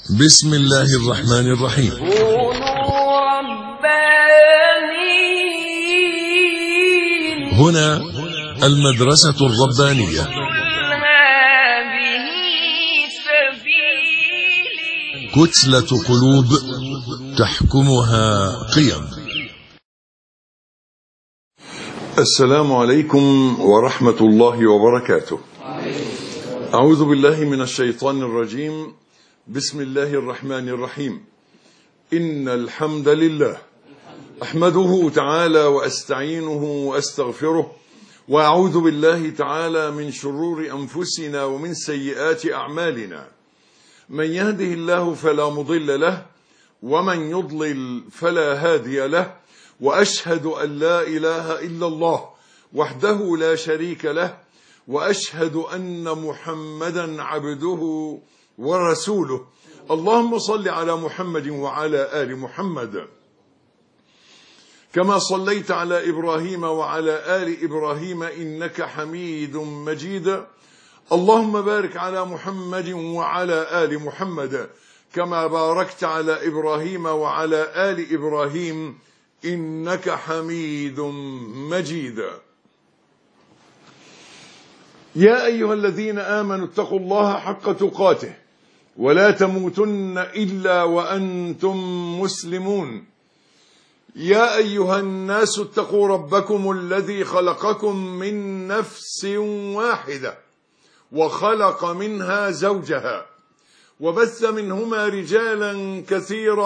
بسم الله الرحمن الرحيم. كونوا ربانيين. هنا المدرسة الربانية. هذه سبيلي. كتلة قلوب تحكمها قيم. السلام عليكم ورحمة الله وبركاته. أعوذ بالله من الشيطان الرجيم. بسم الله الرحمن الرحيم. إن الحمد لله أحمده تعالى وأستعينه وأستغفره، وأعوذ بالله تعالى من شرور أنفسنا ومن سيئات أعمالنا. من يهده الله فلا مضل له، ومن يضلل فلا هادي له، وأشهد أن لا إله إلا الله وحده لا شريك له، وأشهد أن محمدا عبده ورسوله. اللهم صل على محمد وعلى آل محمد كما صليت على إبراهيم وعلى آل إبراهيم إنك حميد مجيد. اللهم بارك على محمد وعلى آل محمد كما باركت على إبراهيم وعلى آل إبراهيم إنك حميد مجيد. يا أيها الذين آمنوا اتقوا الله حق تقاته ولا تموتن إلا وأنتم مسلمون. يا أيها الناس اتقوا ربكم الذي خلقكم من نفس واحدة وخلق منها زوجها وبث منهما رجالا كثيرا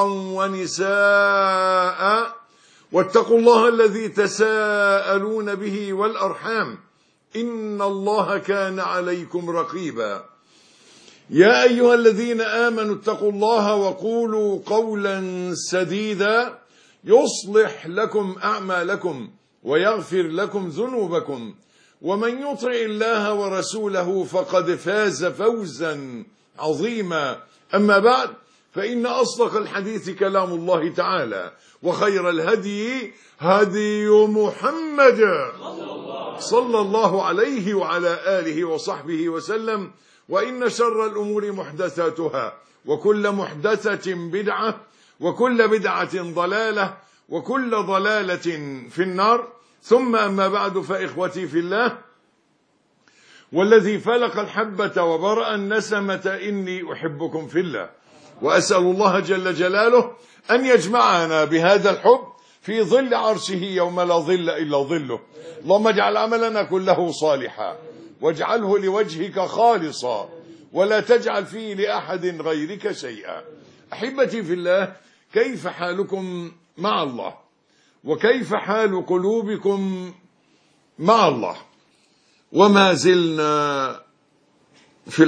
ونساء، واتقوا الله الذي تساءلون به والأرحام إن الله كان عليكم رقيبا. يا أيها الذين آمنوا اتقوا الله وقولوا قولا سديدا يصلح لكم أعمالكم ويغفر لكم ذنوبكم، ومن يطع الله ورسوله فقد فاز فوزا عظيما. أما بعد، فإن أصدق الحديث كلام الله تعالى، وخير الهدي هدي محمد صلى الله عليه وعلى آله وصحبه وسلم، وإن شر الأمور محدثاتها، وكل محدثة بدعة، وكل بدعة ضلالة، وكل ضلالة في النار. ثم أما بعد، فإخوتي في الله، والذي فلق الحبة وبرأ النسمة إني أحبكم في الله، وأسأل الله جل جلاله أن يجمعنا بهذا الحب في ظل عرشه يوم لا ظل إلا ظله. اللهم اجعل عملنا كله صالحا، واجعله لوجهك خالصا، ولا تجعل فيه لأحد غيرك شيئا. أحبتي في الله، كيف حالكم مع الله؟ وكيف حال قلوبكم مع الله؟ وما زلنا في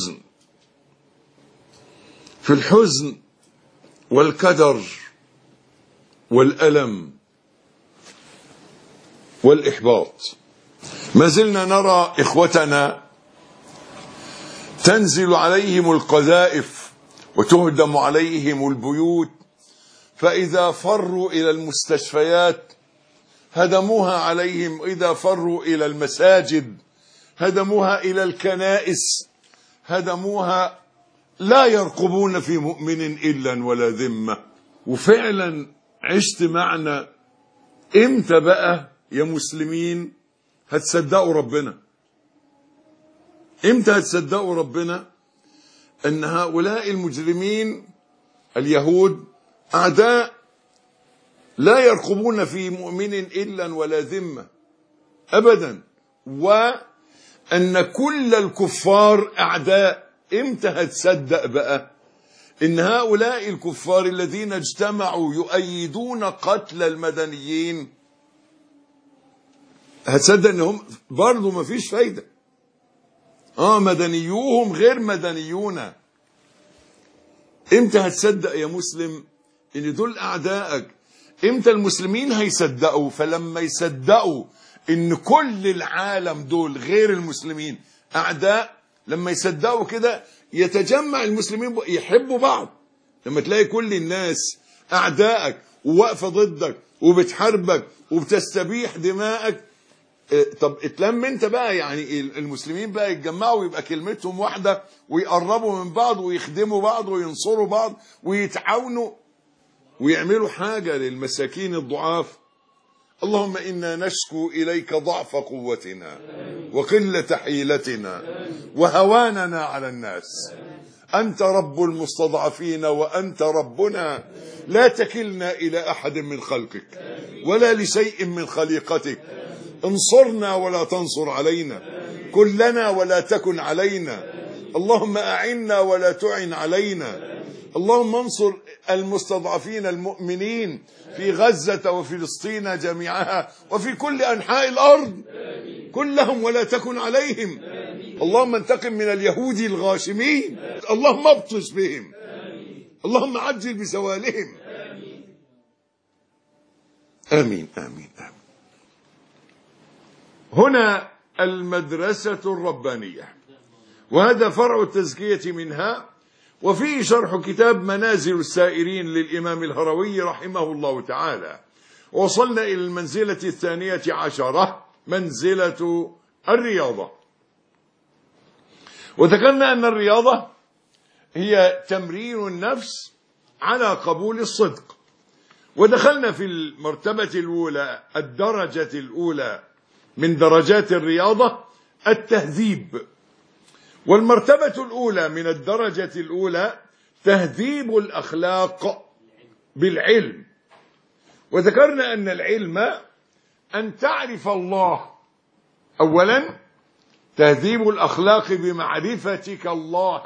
الحزن والكدر والألم والإحباط. ما زلنا نرى إخوتنا تنزل عليهم القذائف وتهدم عليهم البيوت، فإذا فروا إلى المستشفيات هدموها عليهم، إذا فروا إلى المساجد هدموها، إلى الكنائس هدموها، لا يرقبون في مؤمن إلا ولا ذمة. وفعلا عشت معنا. امتى بقى يا مسلمين هتصدقوا ربنا؟ امتى هتصدقوا ربنا ان هؤلاء المجرمين اليهود اعداء لا يرقبون في مؤمن الا ولا ذمة ابدا، وان كل الكفار اعداء؟ امتى هتصدق بقى ان هؤلاء الكفار الذين اجتمعوا يؤيدون قتل المدنيين، هتصدق انهم برضو ما فيش فايدة؟ مدنيوهم غير مدنيونا. امتى هتصدق يا مسلم ان دول اعدائك؟ امتى المسلمين هيصدقوا؟ فلما يصدقوا ان كل العالم دول غير المسلمين اعداء، لما يصدقوا كده يتجمع المسلمين يحبوا بعض. لما تلاقي كل الناس اعدائك وواقفه ضدك وبتحاربك وبتستبيح دمائك، طب اتلم انت بقى، يعني المسلمين بقى يتجمعوا ويبقى كلمتهم واحدة ويقربوا من بعض ويخدموا بعض وينصروا بعض ويتعاونوا ويعملوا حاجة للمساكين الضعاف. اللهم إنا نشكو إليك ضعف قوتنا وقلة حيلتنا وهواننا على الناس. أنت رب المستضعفين وأنت ربنا، لا تكلنا إلى أحد من خلقك ولا لشيء من خليقتك. انصرنا ولا تنصر علينا، كن لنا ولا تكن علينا. اللهم أعنا ولا تعن علينا. اللهم انصر المستضعفين المؤمنين في غزة وفلسطين جميعها وفي كل أنحاء الأرض، كن لهم ولا تكن عليهم. اللهم انتقم من اليهود الغاشمين، اللهم ابطش بهم، اللهم عجل بزوالهم. آمين آمين آمين. هنا المدرسة الربانية، وهذا فرع التزكية منها، وفيه شرح كتاب منازل السائرين للإمام الهروي رحمه الله تعالى. وصلنا إلى المنزلة 12، منزلة الرياضة. وذكرنا أن الرياضة هي تمرين النفس على قبول الصدق. ودخلنا في المرتبة الأولى، الدرجة الأولى من درجات الرياضة، التهذيب. والمرتبة الأولى من الدرجة الأولى تهذيب الأخلاق بالعلم. وذكرنا أن العلم أن تعرف الله أولا، تهذيب الأخلاق بمعرفتك الله،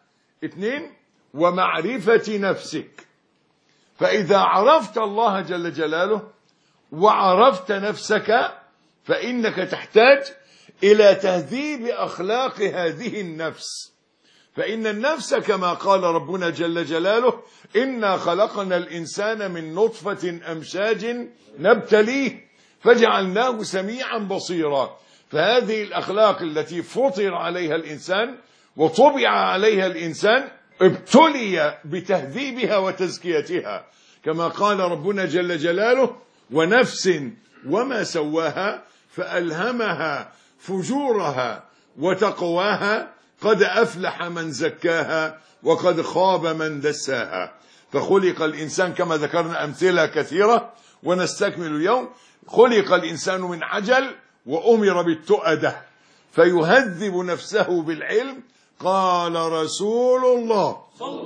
2 ومعرفة نفسك. فإذا عرفت الله جل جلاله وعرفت نفسك فإنك تحتاج إلى تهذيب أخلاق هذه النفس. فإن النفس كما قال ربنا جل جلاله: إنا خلقنا الإنسان من نطفة أمشاج نبتليه فجعلناه سميعا بصيرا. فهذه الأخلاق التي فطر عليها الإنسان وطبع عليها الإنسان ابتلي بتهذيبها وتزكيتها، كما قال ربنا جل جلاله: ونفس وما سواها فألهمها فجورها وتقواها قد أفلح من زكاها وقد خاب من دساها. فخلق الإنسان كما ذكرنا أمثلة كثيرة ونستكمل اليوم. خلق الإنسان من عجل وأمر بالتؤدة فيهذب نفسه بالعلم. قال رسول الله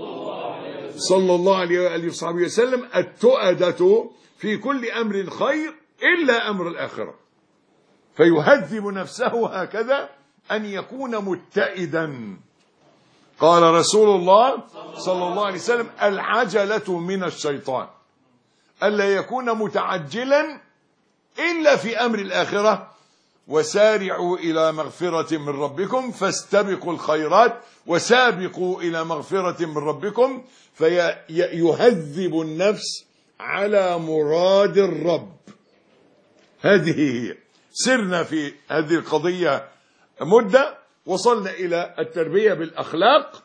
صلى الله عليه وآله وصحبه وسلم: التؤدة في كل أمر خير إلا أمر الآخرة. فيهذب نفسه هكذا أن يكون متئدا. قال رسول الله صلى الله عليه وسلم: العجلة من الشيطان، ألا يكون متعجلا إلا في أمر الآخرة. وسارعوا إلى مغفرة من ربكم فاستبقوا الخيرات وسابقوا إلى مغفرة من ربكم. فيهذب النفس على مراد الرب. هذه هي. سرنا في هذه القضية مدة، وصلنا إلى التربية بالأخلاق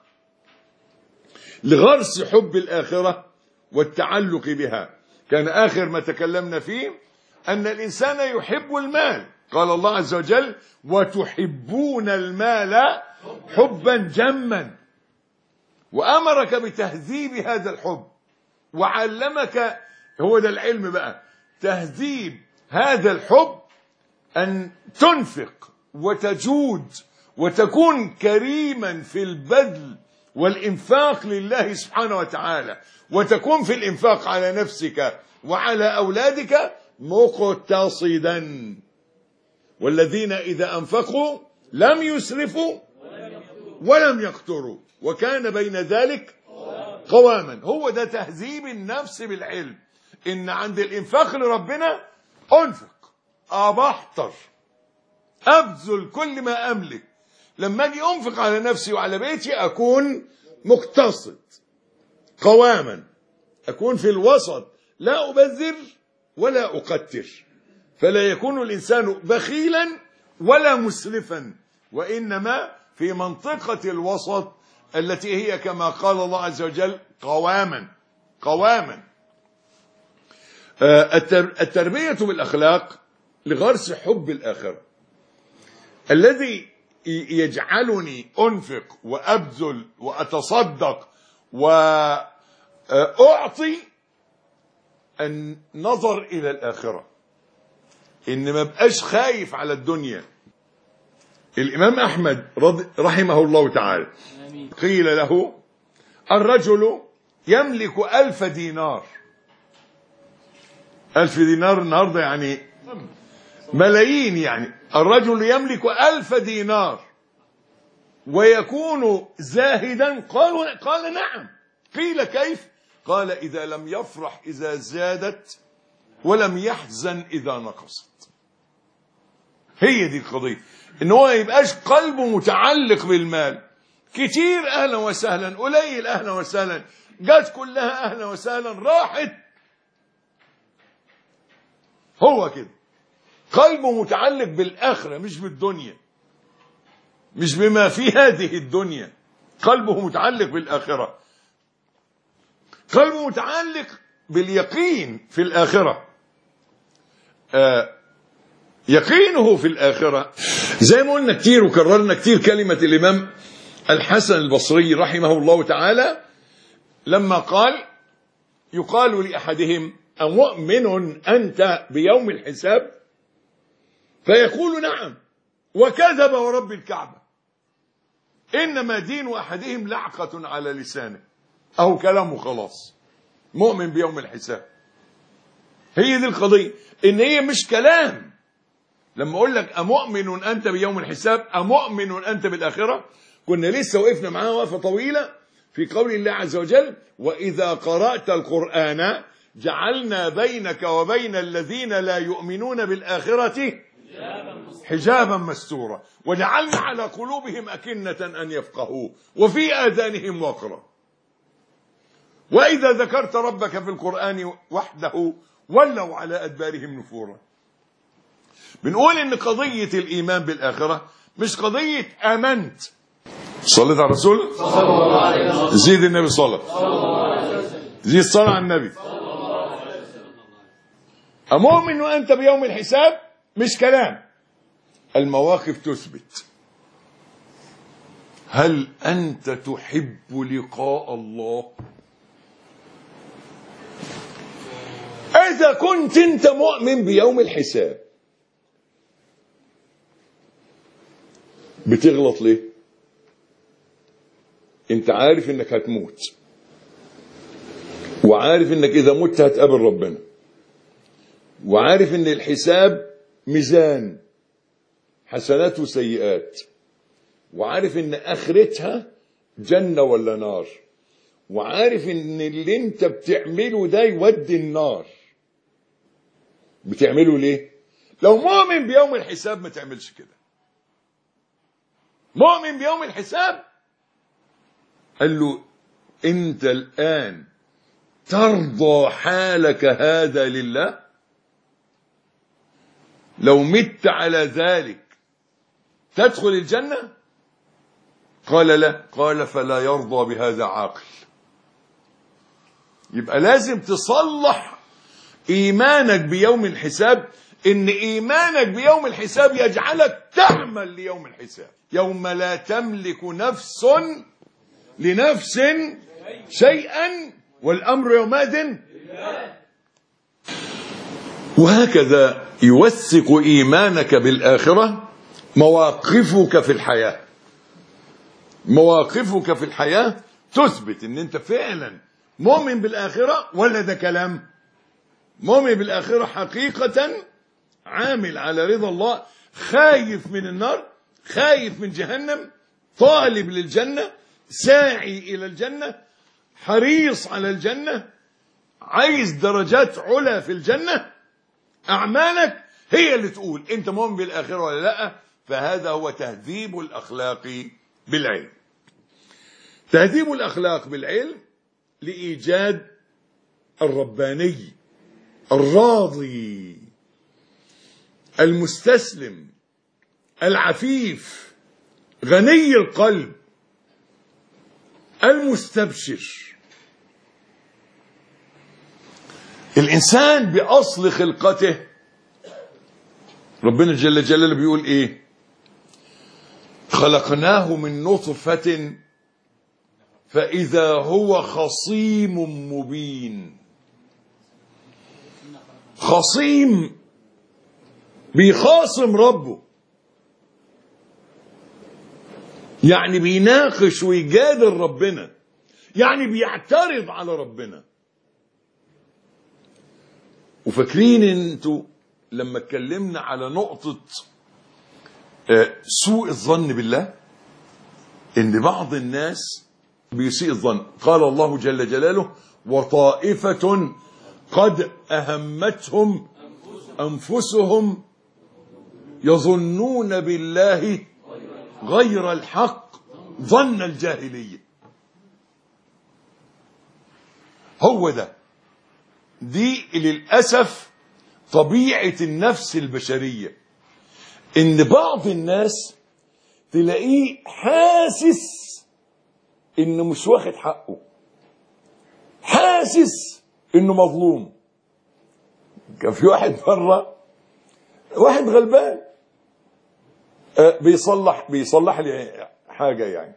لغرس حب الآخرة والتعلق بها. كان آخر ما تكلمنا فيه أن الإنسان يحب المال. قال الله عز وجل: وتحبون المال حبا جما. وأمرك بتهذيب هذا الحب وعلمك، هو ده العلم بقى، تهذيب هذا الحب، أن تنفق وتجود وتكون كريما في البذل والإنفاق لله سبحانه وتعالى، وتكون في الإنفاق على نفسك وعلى أولادك مقتصدا. والذين إذا أنفقوا لم يسرفوا ولم يقتروا وكان بين ذلك قواما. هو ده تهذيب النفس بالعلم، إن عند الإنفاق لربنا أنفق، أبحتر، أبذل كل ما أملك. لما أجي أنفق على نفسي وعلى بيتي أكون مقتصد قواما، أكون في الوسط، لا أبذر ولا أقتر. فلا يكون الإنسان بخيلا ولا مسرفا، وإنما في منطقة الوسط التي هي كما قال الله عز وجل قواما. التربية بالأخلاق لغرس حب الآخرة الذي يجعلني أنفق وأبذل وأتصدق وأعطي النظر إلى الآخرة، إن ما بقاش خايف على الدنيا. الإمام أحمد رحمه الله تعالى قيل له: الرجل يملك 1000 دينار. 1000 دينار النهاردة يعني ملايين، يعني الرجل يملك 1000 دينار ويكون زاهدا. قال نعم. قيل كيف؟ قال: إذا لم يفرح إذا زادت ولم يحزن إذا نقصت. هي دي القضية، إن هو يبقاش قلبه متعلق بالمال. كتير أهلا وسهلا، قليل أهلا وسهلا، جات كلها أهلا وسهلا، راحت. هو كده قلبه متعلق بالآخرة مش بالدنيا، مش بما في هذه الدنيا. قلبه متعلق بالآخرة، قلبه متعلق باليقين في الآخرة. يقينه في الآخرة زي ما قلنا كتير وكررنا كتير كلمة الإمام الحسن البصري رحمه الله تعالى لما قال: يقال لأحدهم: أمؤمن أنت بيوم الحساب؟ فيقول: نعم، وكذب ورب الكعبة، إنما دين أحدهم لعقة على لسانه. أو كلامه خلاص، مؤمن بيوم الحساب. هي دي القضية، إن هي مش كلام. لما أقول لك أمؤمن أنت بيوم الحساب، أمؤمن أنت بالآخرة، كنا لسه وقفنا معاها وقفة طويلة في قول الله عز وجل: وإذا قرأت القرآن جعلنا بينك وبين الذين لا يؤمنون بالآخرة حجابا مستورا وجعلنا على قلوبهم أكنة أن يفقهوه وفي آذانهم وقرا وإذا ذكرت ربك في القرآن وحده ولوا على أدبارهم نفورا. بنقول إن قضية الإيمان بالآخرة مش قضية آمنت. صليت على الرسول، زيد النبي صلى، زيد صلى على النبي. أمؤمن وأنت بيوم الحساب مش كلام، المواقف تثبت. هل أنت تحب لقاء الله؟ إذا كنت أنت مؤمن بيوم الحساب بتغلط ليه؟ أنت عارف إنك هتموت، وعارف إنك إذا مت هتقابل ربنا، وعارف إن الحساب ميزان حسنات وسيئات، وعارف إن آخرتها جنة ولا نار، وعارف إن اللي أنت بتعمله ده يودي النار. بتعمله ليه؟ لو مؤمن بيوم الحساب ما تعملش كده. مؤمن بيوم الحساب قال له: أنت الآن ترضى حالك هذا لله؟ لو مت على ذلك تدخل الجنة؟ قال: لا. قال: فلا يرضى بهذا عاقل. يبقى لازم تصلح إيمانك بيوم الحساب، إن إيمانك بيوم الحساب يجعلك تعمل ليوم الحساب، يوم لا تملك نفس لنفس شيئا والأمر يومئذ. وهكذا يوثق إيمانك بالآخرة مواقفك في الحياة. مواقفك في الحياة تثبت إن أنت فعلا مؤمن بالآخرة ولا ده كلام. مؤمن بالآخرة حقيقة، عامل على رضا الله، خايف من النار، خايف من جهنم، طالب للجنة، ساعي إلى الجنة، حريص على الجنة، عايز درجات علا في الجنة. أعمالك هي اللي تقول أنت مؤمن بالآخرة ولا لا. فهذا هو تهذيب الأخلاق بالعلم. تهذيب الأخلاق بالعلم لإيجاد الرباني الراضي المستسلم العفيف غني القلب المستبشر. الإنسان بأصل خلقته ربنا جل جلاله بيقول ايه؟ خلقناه من نطفة فإذا هو خصيم مبين. خصيم بيخاصم ربه، يعني بيناقش ويجادل ربنا، يعني بيعترض على ربنا. وفاكرين انتوا لما اتكلمنا على نقطة سوء الظن بالله، ان بعض الناس بيسيء الظن. قال الله جل جلاله: وطائفة قد أهمتهم أنفسهم يظنون بالله غير الحق ظن الجاهلية. هو ده، دي للأسف طبيعة النفس البشرية، إن بعض الناس تلاقيه حاسس إنه مش واخد حقه، حاسس إنه مظلوم. كان في واحد مرة، واحد غلبان بيصلح لي حاجة يعني،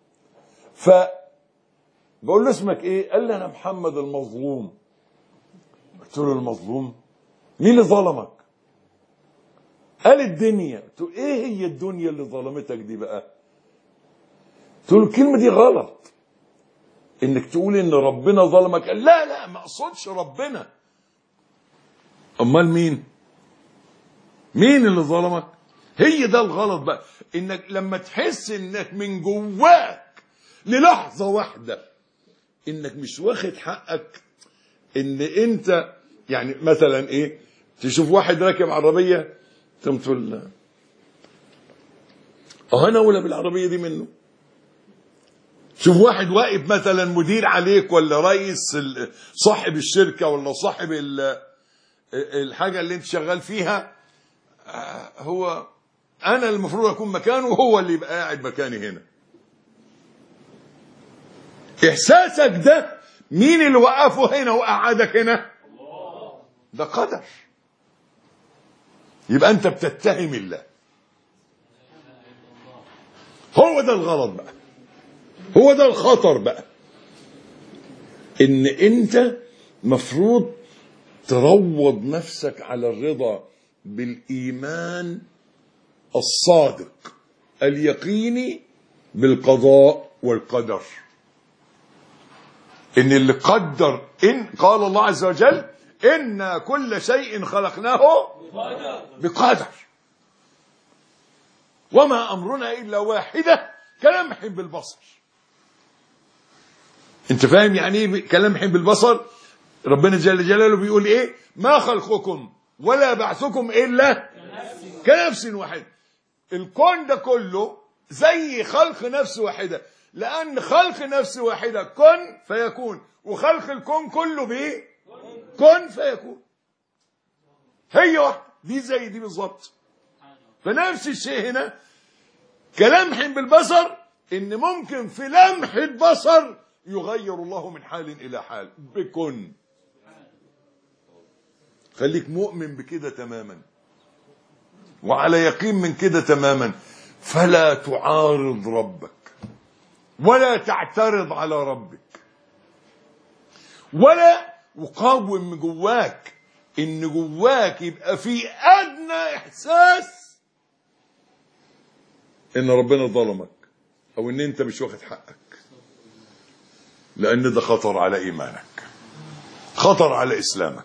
فبقول له اسمك ايه؟ قال لي انا محمد المظلوم. قلت له المظلوم؟ مين اللي ظلمك؟ قال الدنيا. قلت له ايه هي الدنيا اللي ظلمتك دي بقى؟ قلت له الكلمة دي غلط، انك تقول ان ربنا ظلمك. قال لا ما اقصدش ربنا. امال مين اللي ظلمك؟ هي ده الغلط بقى، انك لما تحس انك من جواك للحظة واحدة انك مش واخد حقك، ان انت يعني مثلا ايه، تشوف واحد راكب عربية تقول انا اولى بالعربية دي منه. شوف واحد واقف مثلا مدير عليك، ولا رئيس صاحب الشركة، ولا صاحب الحاجة اللي انت شغال فيها، هو انا المفروض اكون مكانه وهو اللي يبقى قاعد مكاني هنا. احساسك ده مين اللي وقفه هنا وقعدك هنا؟ ده قدر. يبقى انت بتتهم الله. هو ده الغلط بقى، هو ده الخطر بقى، ان انت مفروض تروض نفسك على الرضا بالإيمان الصادق اليقيني بالقضاء والقدر. إن اللي قدر، إن قال الله عز وجل: إن كل شيء خلقناه بقدر وما أمرنا إلا واحدة كلمح بالبصر. أنت فاهم يعني إيه كلمح بالبصر؟ ربنا جل جلاله بيقول إيه؟ ما خلقكم ولا بعثكم إلا كنفس واحدة. الكون ده كله زي خلق نفس واحدة، لأن خلق نفس واحدة كن فيكون، وخلق الكون كله بيه كن فيكون. هي واحدة، دي زي دي بالظبط. فنفس الشيء هنا كلمح بالبصر، إن ممكن في لمح البصر يغير الله من حال إلى حال بكن. خليك مؤمن بكده تماما وعلى يقين من كده تماما، فلا تعارض ربك ولا تعترض على ربك، ولا وقاوم من جواك، ان جواك يبقى في ادنى احساس ان ربنا ظلمك او ان انت مش واخد حقك، لان ده خطر على ايمانك، خطر على اسلامك.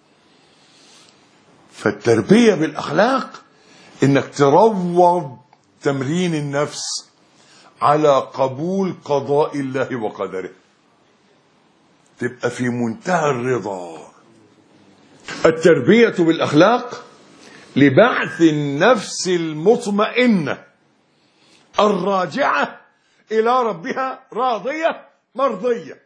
فالتربية بالاخلاق انك تروض تمرين النفس على قبول قضاء الله وقدره، تبقى في منتهى الرضا. التربية بالاخلاق لبعث النفس المطمئنة الراجعة الى ربها راضية مرضية.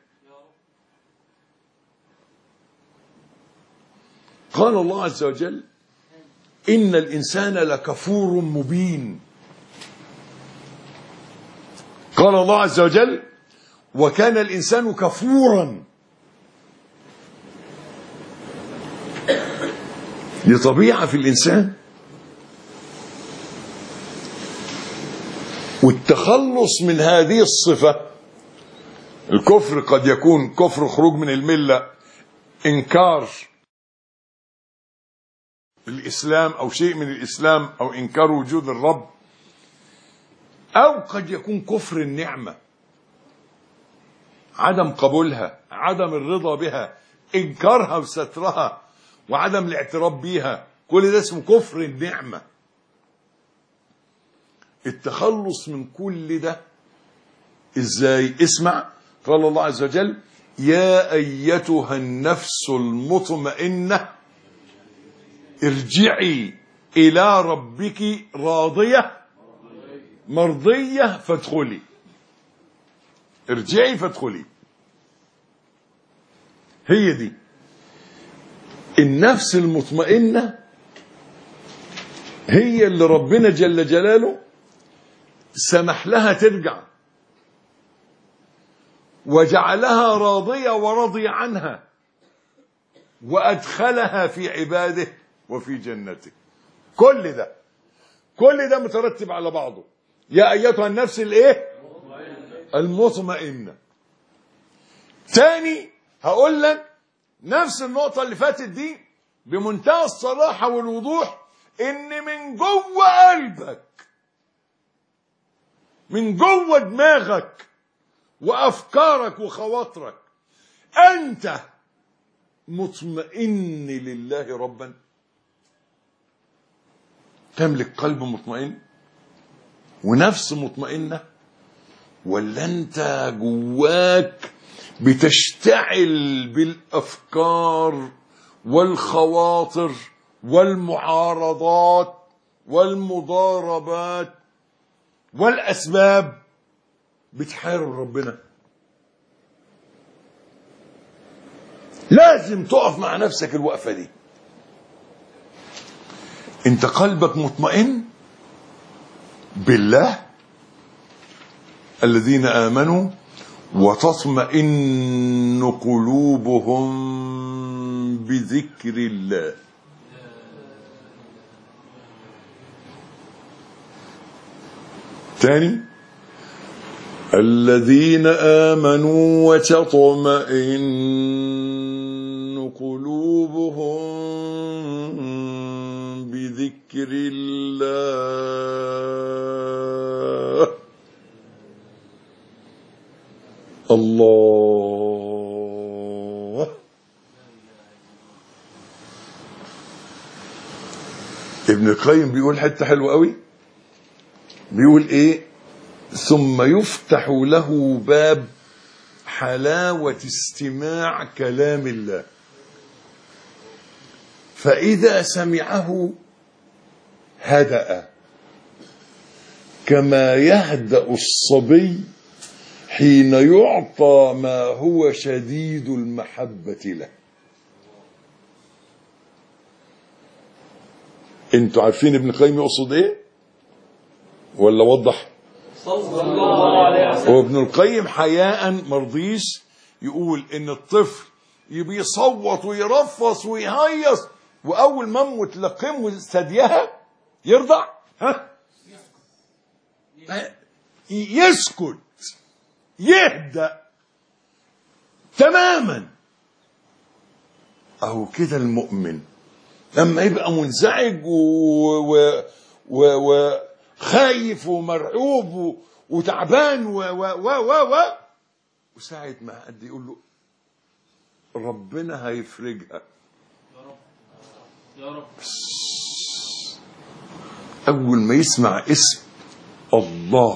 قال الله عز وجل: إن الإنسان لكفور مبين. قال الله عز وجل: وكان الإنسان كفورا. دي طبيعة في الإنسان والتخلص من هذه الصفة. الكفر قد يكون كفر خروج من الملة، إنكار الإسلام أو شيء من الإسلام، أو إنكار وجود الرب، أو قد يكون كفر النعمة، عدم قبولها، عدم الرضا بها، إنكارها وسترها وعدم الاعتراف بيها، كل ده اسمه كفر النعمة. التخلص من كل ده ازاي؟ اسمع، قال الله عز وجل: يا أيتها النفس المطمئنة ارجعي إلى ربك راضية مرضية فادخلي. ارجعي فادخلي، هي دي النفس المطمئنة، هي اللي ربنا جل جلاله سمح لها ترجع وجعلها راضية ورضي عنها وأدخلها في عباده وفي جنته. كل ده مترتب على بعضه. يا أيتها النفس الايه؟ المطمئنة. تاني هقول لك نفس النقطة اللي فاتت دي بمنتهى الصراحة والوضوح، ان من جوه قلبك، من جوه دماغك وافكارك وخواطرك، انت مطمئن لله ربا، تملك قلب مطمئن ونفس مطمئنة، ولا انت جواك بتشتعل بالافكار والخواطر والمعارضات والمضاربات والاسباب، بتحارب ربنا؟ لازم تقف مع نفسك الوقفة دي. انت قلبك مطمئن بالله، الذين آمنوا وتطمئن قلوبهم بذكر الله. تاني، الذين آمنوا وتطمئن قلوبهم بذكر الله. الله. ابن القيم بيقول حتة حلوة قوي، بيقول ايه؟ ثم يفتح له باب حلاوة استماع كلام الله، فإذا سمعه هدأ كما يهدأ الصبي حين يعطى ما هو شديد المحبة له. انتوا عارفين ابن القيم يقصد ايه ولا وضح؟ صلى الله عليه وسلم. وابن القيم حياء مرضيش يقول ان الطفل بيصوت ويرفص ويهيص، واول ما امه تلقمه ثديها يرضع، يسكت، يهدأ تماما. اهو كده المؤمن لما يبقى منزعج وخايف ومرعوب وتعبان وساعة ما حد يقول له ربنا هيفرجها، يا رب، أول ما يسمع اسم الله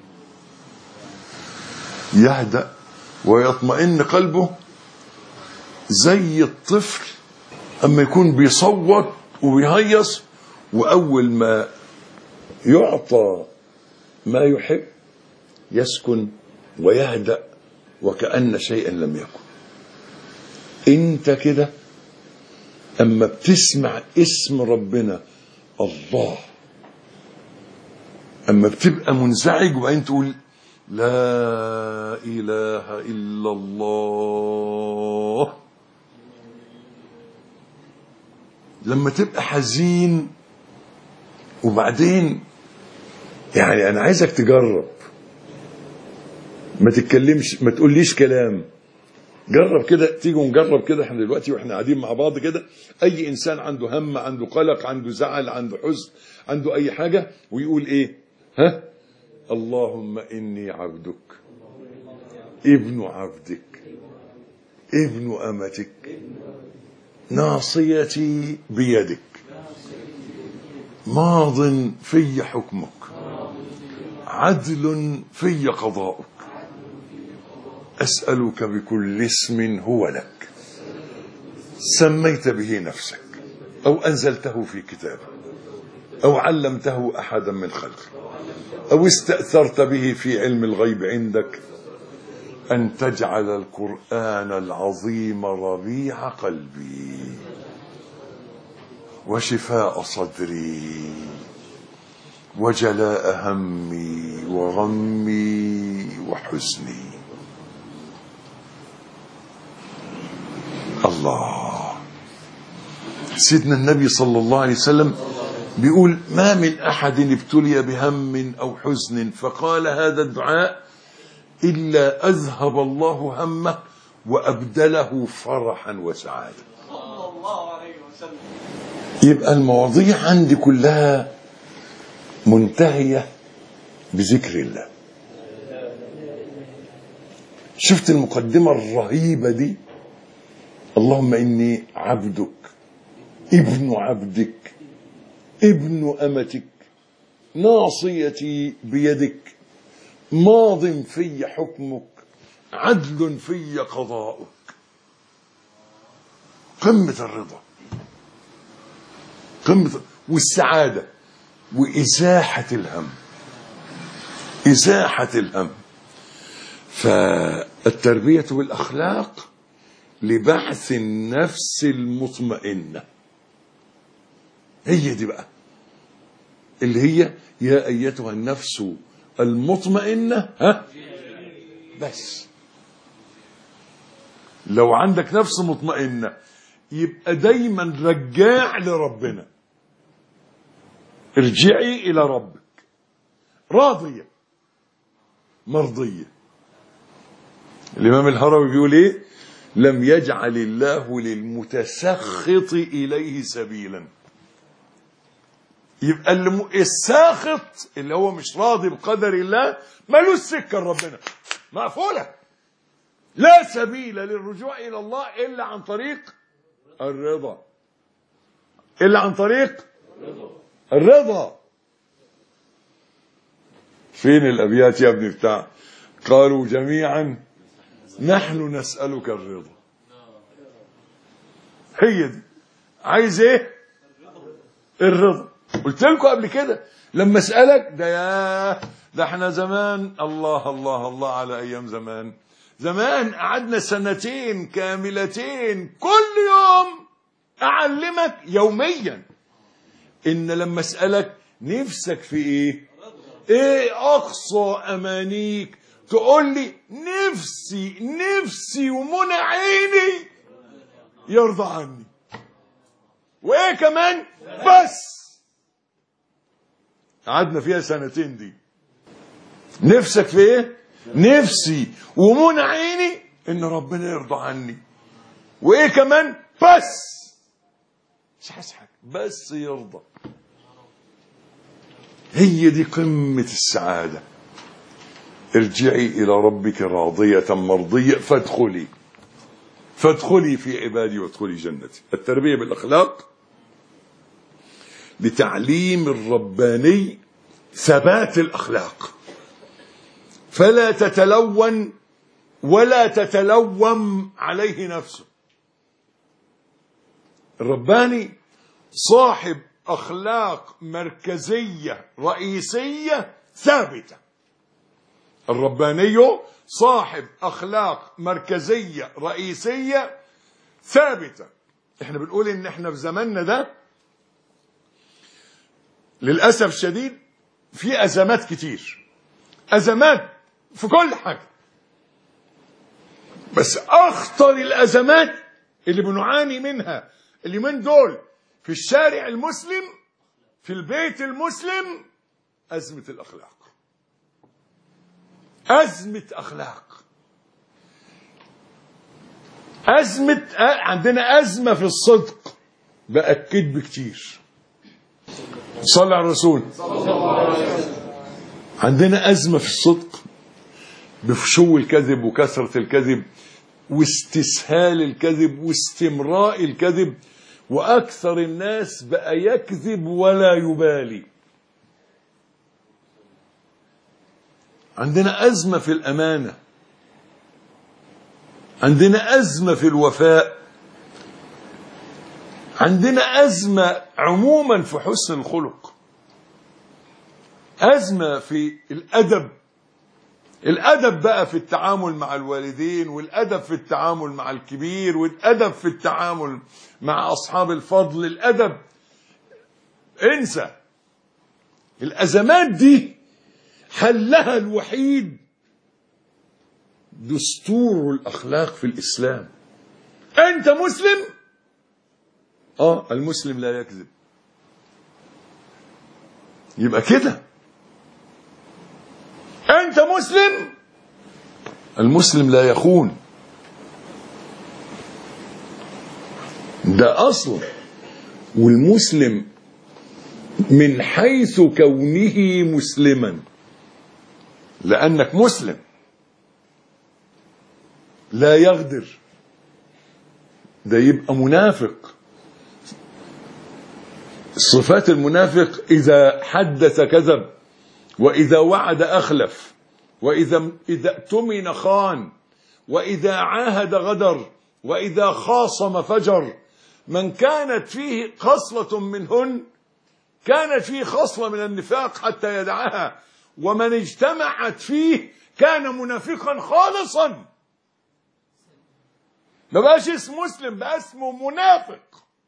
يهدأ ويطمئن قلبه، زي الطفل أما يكون بيصوت وبيهيص، وأول ما يعطى ما يحب يسكن ويهدأ وكأن شيئا لم يكن. انت كده اما بتسمع اسم ربنا الله، اما بتبقى منزعج وبعدين تقول لا اله الا الله، لما تبقى حزين وبعدين يعني أنا عايزك تجرب، ما تتكلمش، ما تقوليش كلام، جرب كده. تيجوا نجرب كده احنا دلوقتي واحنا قاعدين مع بعض كده، اي انسان عنده هم، عنده قلق، عنده زعل، عنده حزن، عنده اي حاجة، ويقول ايه؟ ها؟ اللهم اني عبدك ابن عبدك ابن امتك ناصيتي بيدك ماض في حكمك عدل في قضاؤك أسألك بكل اسم هو لك سميت به نفسك أو أنزلته في كتابك أو علمته أحدا من خلقك أو استأثرت به في علم الغيب عندك أن تجعل القرآن العظيم ربيع قلبي وشفاء صدري وجلاء همي وغمي وحزني. الله. سيدنا النبي صلى الله عليه وسلم بيقول ما من أحد ابتلي بهم أو حزن فقال هذا الدعاء إلا أذهب الله همه وأبدله فرحا وسعادة. صلى الله عليه وسلم. يبقى المواضيع عندي كلها منتهية بذكر الله. شفت المقدمة الرهيبة دي؟ اللهم إني عبدك ابن عبدك ابن أمتك ناصيتي بيدك ماض في حكمك عدل في قضاؤك. قمة الرضا، قمة والسعادة وإزاحة الهم، إزاحة الهم. فالتربية والأخلاق لبحث النفس المطمئنة، هي دي بقى اللي هي يا أيتها النفس المطمئنة. ها بس لو عندك نفس مطمئنة يبقى دايما رجاع لربنا، ارجعي إلى ربك راضية مرضية. الإمام الهروي بيقول إيه؟ لم يجعل الله للمتسخط إليه سبيلا. يبقى الساخط اللي هو مش راضي بقدر الله مالوش سكة ربنا، مقفولة. لا سبيل للرجوع إلى الله إلا عن طريق الرضا، إلا عن طريق الرضا. فين الأبيات يا ابني بتاع قالوا جميعا نحن نسألك الرضا؟ هي دي. عايز ايه؟ الرضا. قلت لكم قبل كده لما اسألك ده احنا زمان، الله الله الله على ايام زمان. زمان قعدنا سنتين كاملتين كل يوم اعلمك يوميا ان لما اسألك نفسك في ايه؟ ايه اقصى امانيك؟ تقول لي نفسي ومنى عيني يرضى عني. وايه كمان؟ بس قعدنا فيها سنتين دي. نفسك في ايه؟ نفسي ومنى عيني ان ربنا يرضى عني. وايه كمان؟ بس مش عايز حاجه، بس يرضى. هي دي قمة السعادة. ارجعي إلى ربك راضية مرضية فادخلي في عبادي وادخلي جنتي. التربية بالأخلاق لتعليم الرباني ثبات الأخلاق، فلا تتلون ولا تتلوم عليه نفسه. الرباني صاحب أخلاق مركزية رئيسية ثابتة. الرباني صاحب أخلاق مركزية رئيسية ثابتة. احنا بنقول ان احنا في زماننا ده للأسف الشديد في أزمات كتير، أزمات في كل حاجة. بس أخطر الأزمات اللي بنعاني منها اليومين دول في الشارع المسلم، في البيت المسلم، أزمة الأخلاق. أزمة أخلاق. عندنا أزمة في الصدق، بقى الكذب كتير. صلى على الرسول. عندنا أزمة في الصدق بفشو الكذب وكثرة الكذب واستسهال الكذب واستمراء الكذب، وأكثر الناس بقى يكذب ولا يبالي. عندنا أزمة في الأمانة، عندنا أزمة في الوفاء، عندنا أزمة عموما في حسن الخلق، أزمة في الأدب. الأدب بقى في التعامل مع الوالدين، والأدب في التعامل مع الكبير، والأدب في التعامل مع أصحاب الفضل. الأدب، انسى الأزمات دي. حلها الوحيد دستور الأخلاق في الإسلام. أنت مسلم؟ المسلم لا يكذب. يبقى كده أنت مسلم. المسلم لا يخون. ده أصل. والمسلم من حيث كونه مسلما، لأنك مسلم، لا يغدر. ده يبقى منافق. صفات المنافق: إذا حدث كذب، وإذا وعد أخلف، وإذا اؤتمن خان، وإذا عاهد غدر، وإذا خاصم فجر. من كانت فيه خصلة منهن كانت فيه خصلة من النفاق حتى يدعها، ومن اجتمعت فيه كان منافقا خالصا. ما بقاش اسم مسلم، بقى اسمه منافق.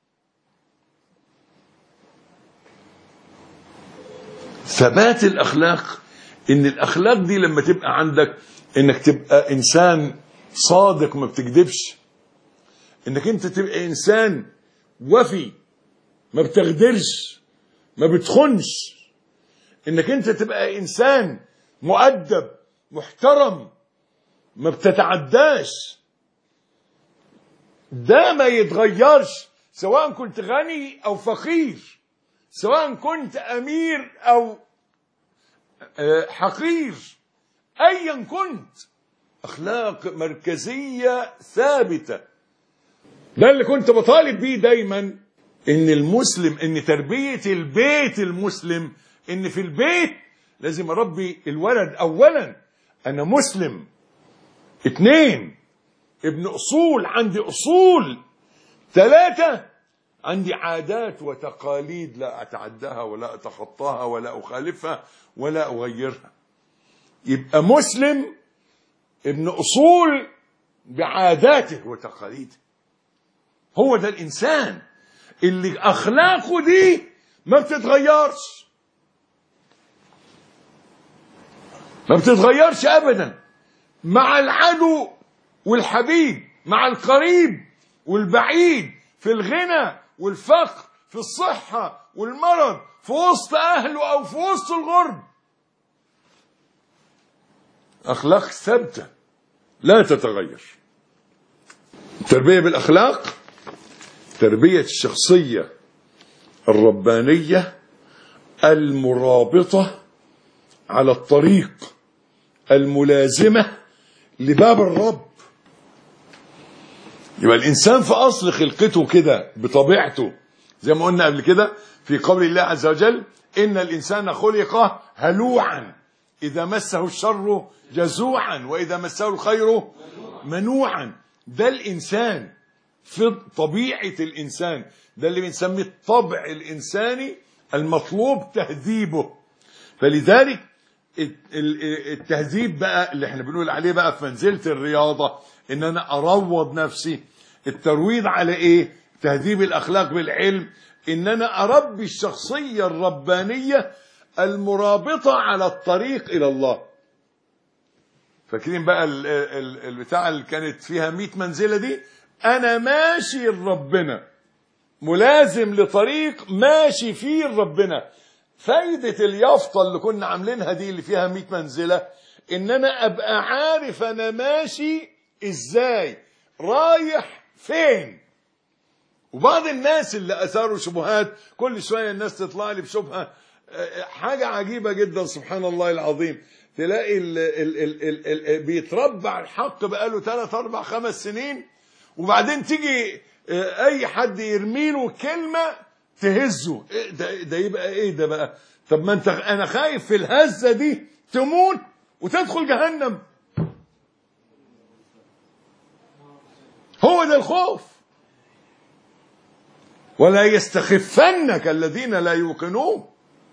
ثبات الأخلاق، إن الأخلاق دي لما تبقى عندك، إنك تبقى إنسان صادق ما بتكذبش، إنك أنت تبقى إنسان وفي ما بتغدرش ما بتخنش، إنك أنت تبقى إنسان مؤدب محترم ما بتتعداش. ده ما يتغيرش سواء كنت غني أو فقير، سواء كنت أمير أو حقير، أيا كنت. أخلاق مركزية ثابتة. ده اللي كنت بطالب بيه دايما، إن المسلم، إن تربية البيت المسلم، إن في البيت لازم أربي الولد أولا أنا مسلم، 2 ابن أصول، عندي أصول، 3 عندي عادات وتقاليد لا أتعداها ولا أتخطاها ولا أخالفها ولا أغيرها. يبقى مسلم ابن أصول بعاداته وتقاليده. هو ده الإنسان اللي أخلاقه دي ما بتتغيرش، ما بتتغيرش أبدا، مع العدو والحبيب، مع القريب والبعيد، في الغنى والفقر، في الصحة والمرض، في وسط أهله أو في وسط الغرب. أخلاق ثابتة لا تتغير. التربية بالأخلاق تربية الشخصية الربانية المرابطة على الطريق الملازمة لباب الرب. يبقى الإنسان في أصل خلقته كده بطبيعته، زي ما قلنا قبل كده في قول الله عز وجل: إن الإنسان خلق هلوعا إذا مسه الشر جزوعا وإذا مسه الخير منوعا. ده الإنسان في طبيعة الإنسان، ده اللي بنسميه الطبع الإنساني المطلوب تهذيبه. فلذلك التهذيب بقى اللي احنا بنقول عليه بقى في منزلة الرياضة، ان انا اروض نفسي. الترويض على ايه؟ تهذيب الاخلاق بالعلم، ان انا اربي الشخصية الربانية المرابطة على الطريق الى الله. فاكرين بقى البتاع اللي كانت فيها 100 منزلة دي؟ انا ماشي لربنا، ملازم لطريق ماشي فيه ربنا. فايدة اليافطة اللي كنا عاملينها دي اللي فيها 100 منزلة ان انا ابقى عارف انا ماشي ازاي، رايح فين. وبعض الناس اللي اثاروا شبهات، كل شوية الناس تطلع لي بشبهة، حاجة عجيبة جدا سبحان الله العظيم. تلاقي بيتربع الحق بقاله 3 4 5 سنين، وبعدين تيجي اي حد يرميله كلمة تهزه. ده يبقى ايه ده بقى؟ طب ما انا خايف في الهزة دي تموت وتدخل جهنم. هو ده الخوف. ولا يستخفنك الذين لا يوقنون.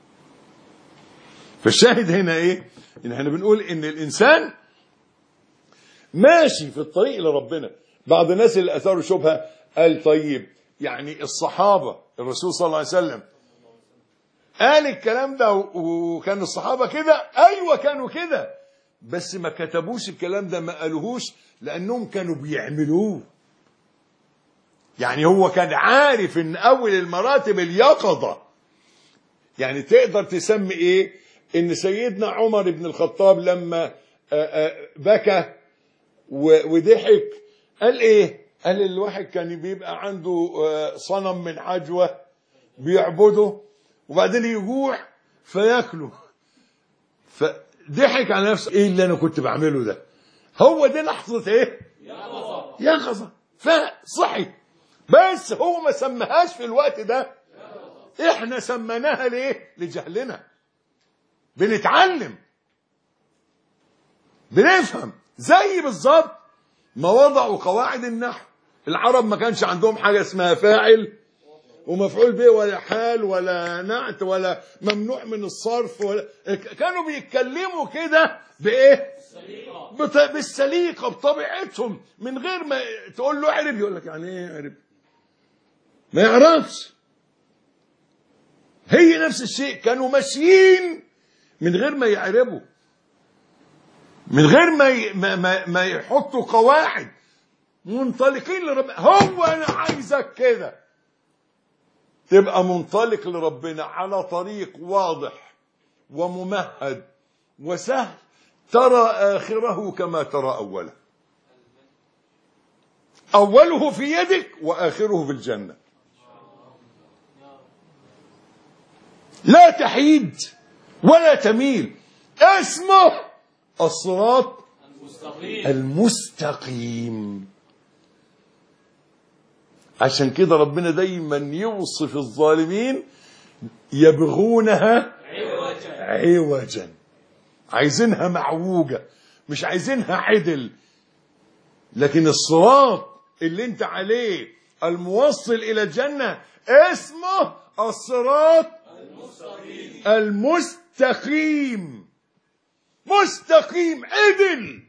فالشاهد هنا ايه؟ ان احنا بنقول ان الانسان ماشي في الطريق لربنا. بعض الناس اللي اثاروا شبهه قال طيب يعني الصحابه الرسول صلى الله عليه وسلم قال الكلام ده وكان الصحابه كده؟ ايوه كانوا كده، بس ما كتبوش الكلام ده، ما قالوهوش لانهم كانوا بيعملوه. يعني هو كان عارف ان اول المراتب اليقظه. يعني تقدر تسمي ايه ان سيدنا عمر بن الخطاب لما بكى وضحك قال ايه؟ قال الواحد كان بيبقى عنده صنم من عجوة بيعبده وبعدين يجوع فياكله، فضحك على نفسه. ايه اللي انا كنت بعمله ده؟ هو دي لحظة ايه؟ يقظة. فصحي، بس هو ما سمهاش في الوقت ده، احنا سميناها ليه؟ لجهلنا. بنتعلم، بنفهم. زي بالظبط ما وضعوا قواعد النحو. العرب ما كانش عندهم حاجة اسمها فاعل ومفعول به ولا حال ولا نعت ولا ممنوع من الصرف ولا، كانوا بيتكلموا كده بايه؟ بالسليقة بطبيعتهم، من غير ما تقول له اعرب يقول لك يعني ايه اعرب؟ ما يعرفش. هي نفس الشيء، كانوا ماشيين من غير ما يعربوا، من غير ما يحطوا قواعد، منطلقين لربنا. هو انا عايزك كده تبقى منطلق لربنا على طريق واضح وممهد وسهل، ترى آخره كما ترى أوله. أوله في يدك وآخره في الجنة. لا تحيد ولا تميل. اسمه الصراط المستقيم. عشان كده ربنا دايما يوصف الظالمين يبغونها عوجا، عايزينها معوجة، مش عايزينها عدل. لكن الصراط اللي انت عليه الموصل الى الجنة اسمه الصراط المستقيم. مستقيم عدل،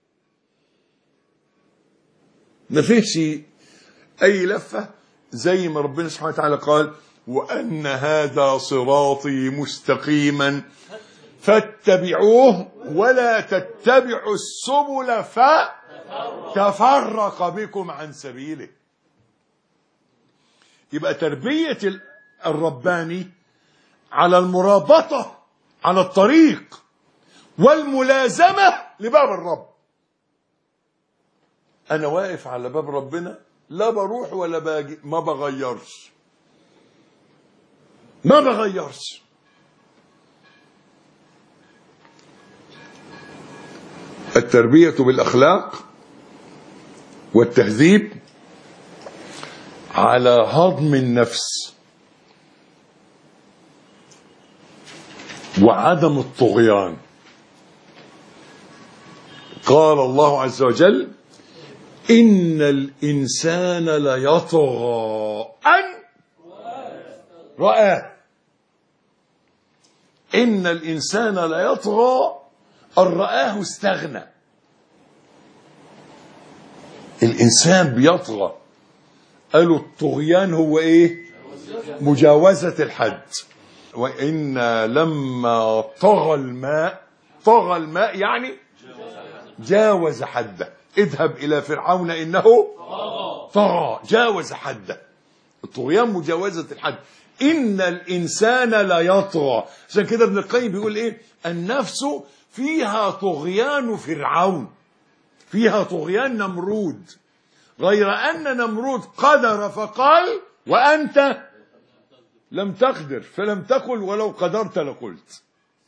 ما فيهش اي لفة. زي ما ربنا سبحانه وتعالى قال وان هذا صراطي مستقيما فاتبعوه ولا تتبعوا السبل فتفرق بكم عن سبيله. يبقى تربية الرباني على المرابطة على الطريق والملازمة لباب الرب. أنا واقف على باب ربنا، لا بروح ولا باجي، ما بغيرش. التربية بالأخلاق والتهذيب على هضم النفس وعدم الطغيان. قال الله عز وجل إن الإنسان ليطغى أن رآه. إن الإنسان ليطغى أن رآه استغنى. الإنسان بيطغى. قالوا الطغيان هو إيه؟ مجاوزة الحد. وإن لما طغى الماء يعني جاوز حده. اذهب إلى فرعون إنه طغى، جاوز حده. الطغيان مجاوزة الحد. إن الإنسان لا يطغى. عشان كده ابن القيم بيقول إيه؟ النفس فيها طغيان فرعون، فيها طغيان نمرود، غير أن نمرود قدر فقال وأنت لم تقدر فلم تقل ولو قدرت لقلت.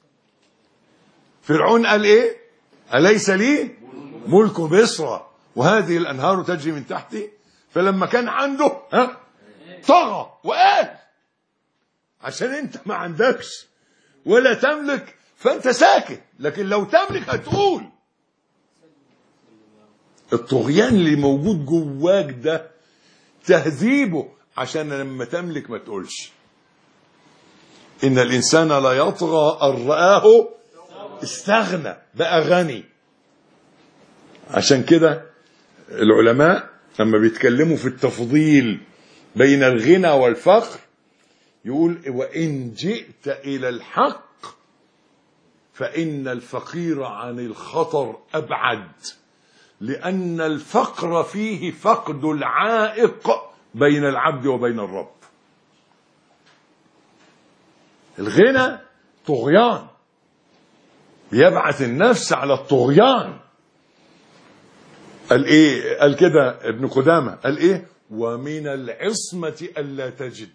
فرعون قال إيه؟ أليس لي ملك مصر وهذه الأنهار تجري من تحتي؟ فلما كان عنده طغى وقال، عشان انت ما عندكش ولا تملك فانت ساكت، لكن لو تملك هتقول. الطغيان اللي موجود جواك ده تهذيبه عشان لما تملك ما تقولش. إن الإنسان لا يطغى أن رآه استغنى، بقى غني. عشان كده العلماء لما بيتكلموا في التفضيل بين الغنى والفقر يقول وإن جئت إلى الحق فإن الفقير عن الخطر أبعد، لأن الفقر فيه فقد العائق بين العبد وبين الرب. الغنى طغيان، بيبعث النفس على الطغيان. قال ايه؟ قال كده ابن قدامة، قال ايه؟ ومن العصمة ألا تجد.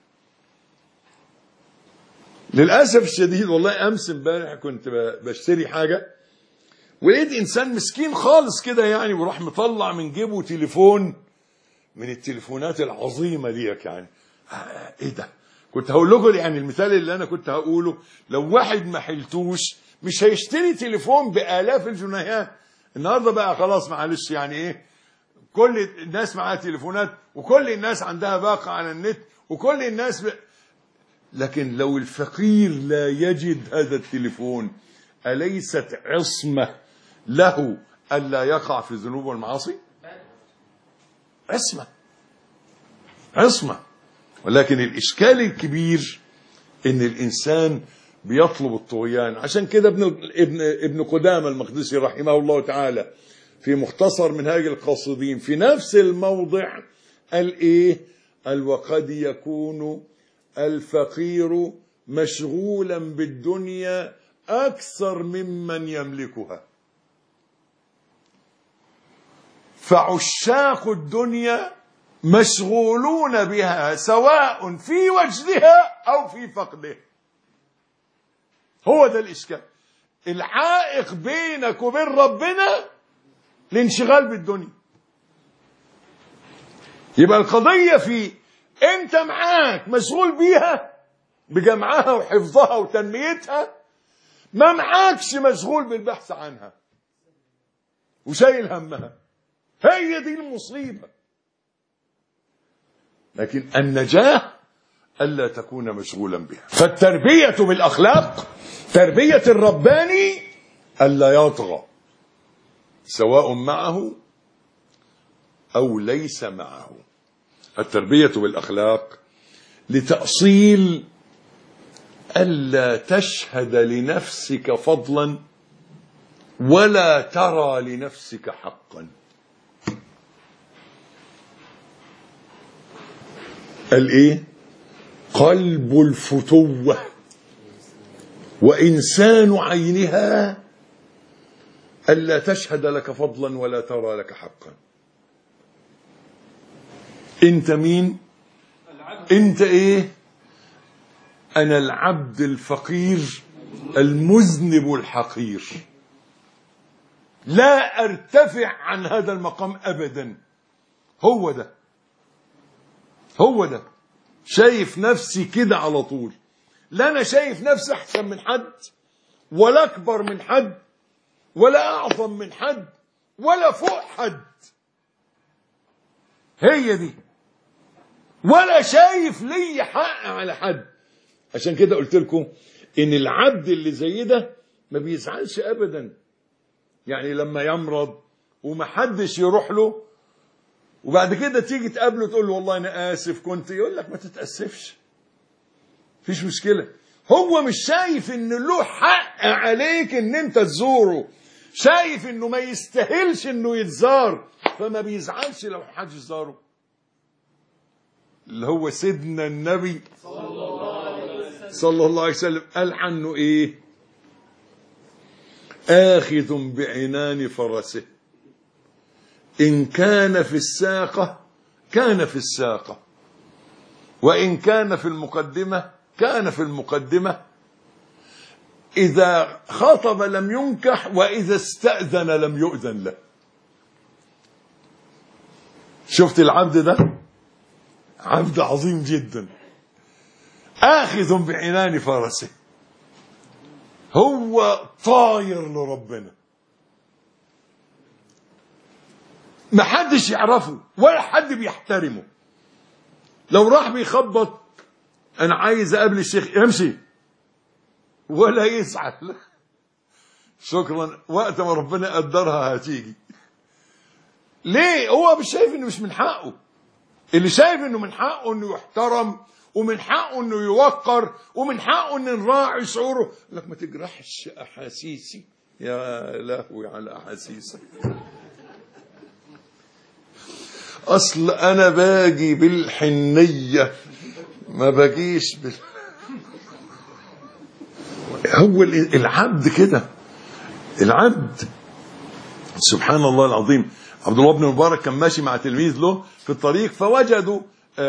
للأسف الشديد والله أمس امبارح كنت بشتري حاجة ولقيت إنسان مسكين خالص كده يعني، وراح مطلع من جيبه تليفون من التليفونات العظيمة ديك يعني. ايه ده؟ كنت هقول لكم يعني المثال اللي أنا كنت هقوله، لو واحد ما حلتوش مش هيشتري تليفون بآلاف الجنيهات. النهارده بقى خلاص معلش يعني ايه، كل الناس معاها تليفونات وكل الناس عندها باقة على النت وكل الناس لكن لو الفقير لا يجد هذا التليفون أليست عصمة له ألا يقع في الذنوب والمعاصي؟ عصمة. ولكن الإشكال الكبير إن الإنسان بيطلب الطغيان. عشان كده ابن قدامة المقدسي رحمه الله تعالى في مختصر منهاج القاصدين في نفس الموضع قال إيه؟ قال وقد يكون الفقير مشغولا بالدنيا أكثر ممن يملكها، فعشاق الدنيا مشغولون بها سواء في وجدها أو في فقدها. هو ده الإشكال، العائق بينك وبين ربنا الانشغال بالدنيا. يبقى القضية في انت معاك مشغول بيها بجمعها وحفظها وتنميتها، ما معاكش مشغول بالبحث عنها وشايل همها. هي دي المصيبة. لكن النجاة ألا تكون مشغولا بها. فالتربية بالأخلاق، تربية الرباني ألا يطغى سواء معه أو ليس معه. التربية بالأخلاق لتأصيل ألا تشهد لنفسك فضلا ولا ترى لنفسك حقا. قال إيه؟ قلب الفتوة وإنسان عينها ألا تشهد لك فضلا ولا ترى لك حقا. انت مين؟ انت ايه؟ انا العبد الفقير المذنب الحقير، لا ارتفع عن هذا المقام ابدا. هو ده شايف نفسي كده على طول، لا انا شايف نفسي احسن من حد ولا اكبر من حد ولا اعظم من حد ولا فوق حد. هي دي، ولا شايف لي حق على حد. عشان كده قلت لكم ان العبد اللي زي ده ما بيزعلش ابدا. يعني لما يمرض ومحدش يروح له وبعد كده تيجي تقابله تقول له والله انا اسف كنت، يقول لك ما تتاسفش، مفيش مشكله. هو مش شايف ان له حق عليك ان انت تزوره، شايف انه ما يستاهلش انه يتزار، فما بيزعلش لو حد زاره. اللي هو سيدنا النبي صلى الله عليه وسلم قال عنه ايه؟ آخذ بعنان فرسه، إن كان في الساقة كان في الساقة، وإن كان في المقدمة كان في المقدمة، إذا خطب لم ينكح، وإذا استأذن لم يؤذن له. شفت العبد ده؟ عبد عظيم جدا، آخذ بعنان فرسه، هو طاير لربنا، ما حدش يعرفه ولا حد بيحترمه. لو راح بيخبط انا عايز اقابل الشيخ، يمشي ولا يزعل، شكرا، وقت ما ربنا قدرها هتيجي. ليه؟ هو مش شايف انه مش من حقه. اللي شايف انه من حقه انه يحترم، ومن حقه انه يوقر، ومن حقه ان نراعي شعوره، لك ما تجرحش احاسيسي. يا لهوي على احاسيسك. اصل انا باجي بالحنية، ما باجيش هو العبد كده، العبد سبحان الله العظيم. عبد الله بن مبارك كان ماشي مع تلميذ له في الطريق، فوجدوا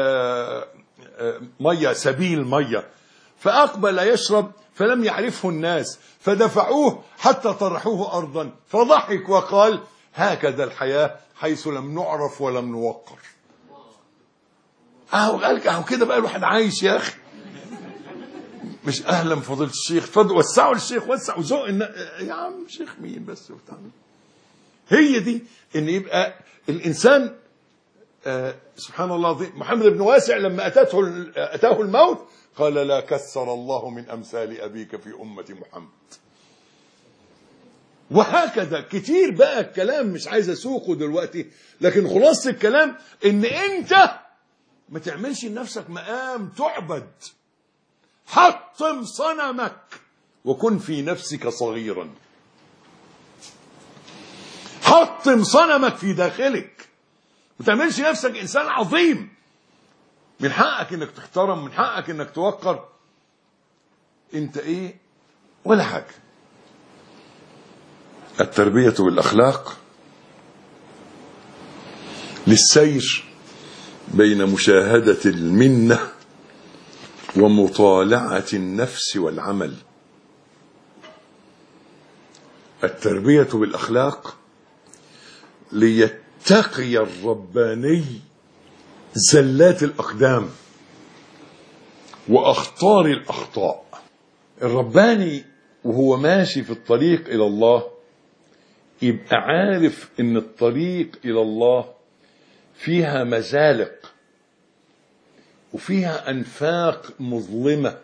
مية، سبيل مية، فأقبل يشرب فلم يعرفه الناس، فدفعوه حتى طرحوه أرضا، فضحك وقال: هكذا الحياة حيث لم نعرف ولم نوقر. قال كده بقى الواحد عايش يا أخي. مش أهلا فضيلة الشيخ، فضل وسعوا للشيخ، وسعوا ذوق يا عم شيخ مين بس وبتاع. هي دي ان يبقى الانسان سبحان الله العظيم. محمد بن واسع لما اتاه الموت قال: لا كسر الله من امثال ابيك في امه محمد. وهكذا كتير بقى الكلام، مش عايز اسوقه دلوقتي، لكن خلاصة الكلام ان انت ما تعملش لنفسك مقام تعبد. حطم صنمك وكن في نفسك صغيرا. حطم صنمك في داخلك، ما تعملش نفسك انسان عظيم. من حقك انك تحترم، من حقك انك توقر. انت ايه؟ ولا حاجه. التربيه بالاخلاق للسير بين مشاهده المنه ومطالعه النفس والعمل. التربيه بالاخلاق ليتقي الرباني زلات الأقدام وأخطار الأخطاء. الرباني وهو ماشي في الطريق إلى الله يبقى عارف إن الطريق إلى الله فيها مزالق وفيها أنفاق مظلمة.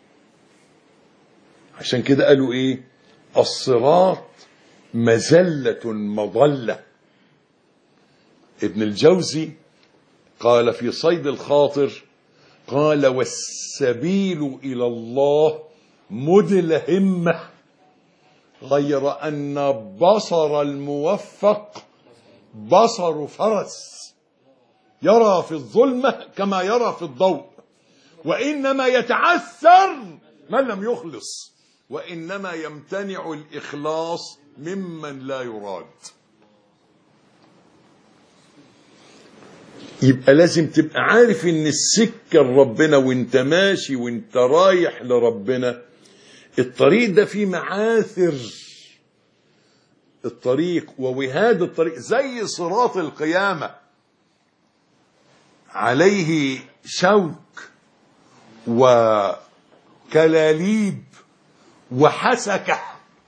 عشان كده قالوا إيه؟ الصراط مزلة مضلة. ابن الجوزي قال في صيد الخاطر، قال: والسبيل إلى الله مدلهمة، غير أن بصر الموفق بصر فرس، يرى في الظلمة كما يرى في الضوء، وإنما يتعثر من لم يخلص، وإنما يمتنع الإخلاص ممن لا يراد. يبقى لازم تبقى عارف ان السكة لربنا وانت ماشي وانت رايح لربنا، الطريق ده فيه معاثر الطريق ووهاد الطريق، زي صراط القيامة عليه شوك وكلاليب وحسكة،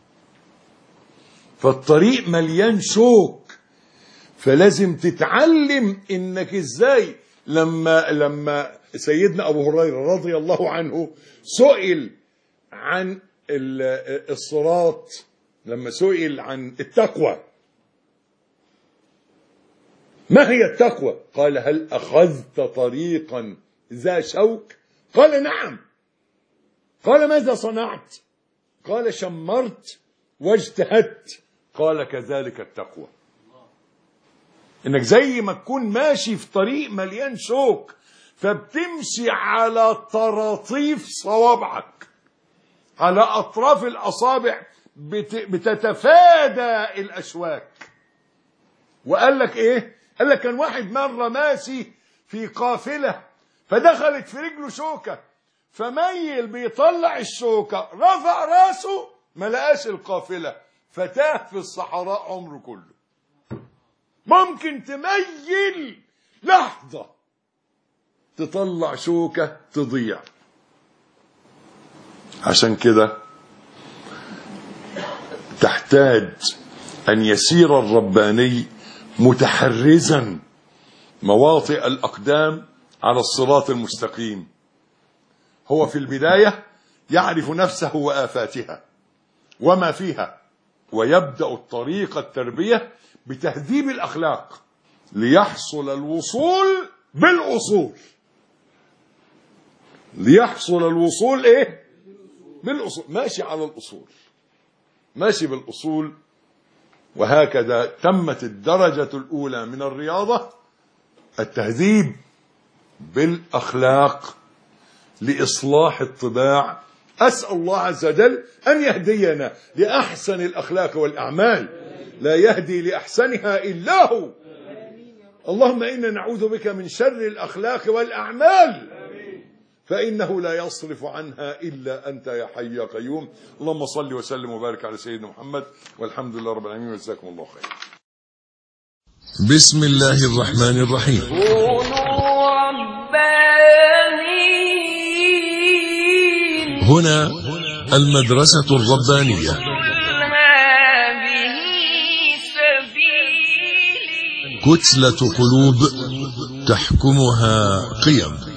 فالطريق مليان شوك. فلازم تتعلم انك ازاي. لما سيدنا ابو هريرة رضي الله عنه سئل عن الصراط، لما سئل عن التقوى، ما هي التقوى؟ قال: هل اخذت طريقا ذا شوك؟ قال: نعم. قال: ماذا صنعت؟ قال: شمرت واجتهدت. قال: كذلك التقوى. انك زي ما تكون ماشي في طريق مليان شوك، فبتمشي على طراطيف صوابعك، على أطراف الأصابع، بتتفادى الأشواك. وقال لك إيه؟ قال لك كان واحد مرة ماشي في قافلة فدخلت في رجله شوكة، فميل بيطلع الشوكة، رفع راسه ما لقاش القافلة، فتاه في الصحراء عمره كله. ممكن تميل لحظة تطلع شوكة تضيع. عشان كده تحتاج أن يسير الرباني متحرزا مواطئ الأقدام على الصراط المستقيم. هو في البداية يعرف نفسه وآفاتها وما فيها، ويبدأ الطريق التربية بتهذيب الأخلاق ليحصل الوصول بالأصول. ليحصل الوصول إيه؟ بالأصول. ماشي على الأصول، ماشي بالأصول. وهكذا تمت الدرجة الأولى من الرياضة، التهذيب بالأخلاق لإصلاح الطباع. أسأل الله عز وجل أن يهدينا لأحسن الأخلاق والأعمال، لا يهدي لأحسنها إلا هو. اللهم إنا نعوذ بك من شر الأخلاق والأعمال، فإنه لا يصرف عنها إلا أنت يا حي يا قيوم. اللهم صل وسلم وبارك على سيدنا محمد، والحمد لله رب العالمين، وجزاكم الله خير. بسم الله الرحمن الرحيم. كونوا ربانيين. هنا المدرسة الربانية. هذه سبيلي. كتلة قلوب تحكمها قيم.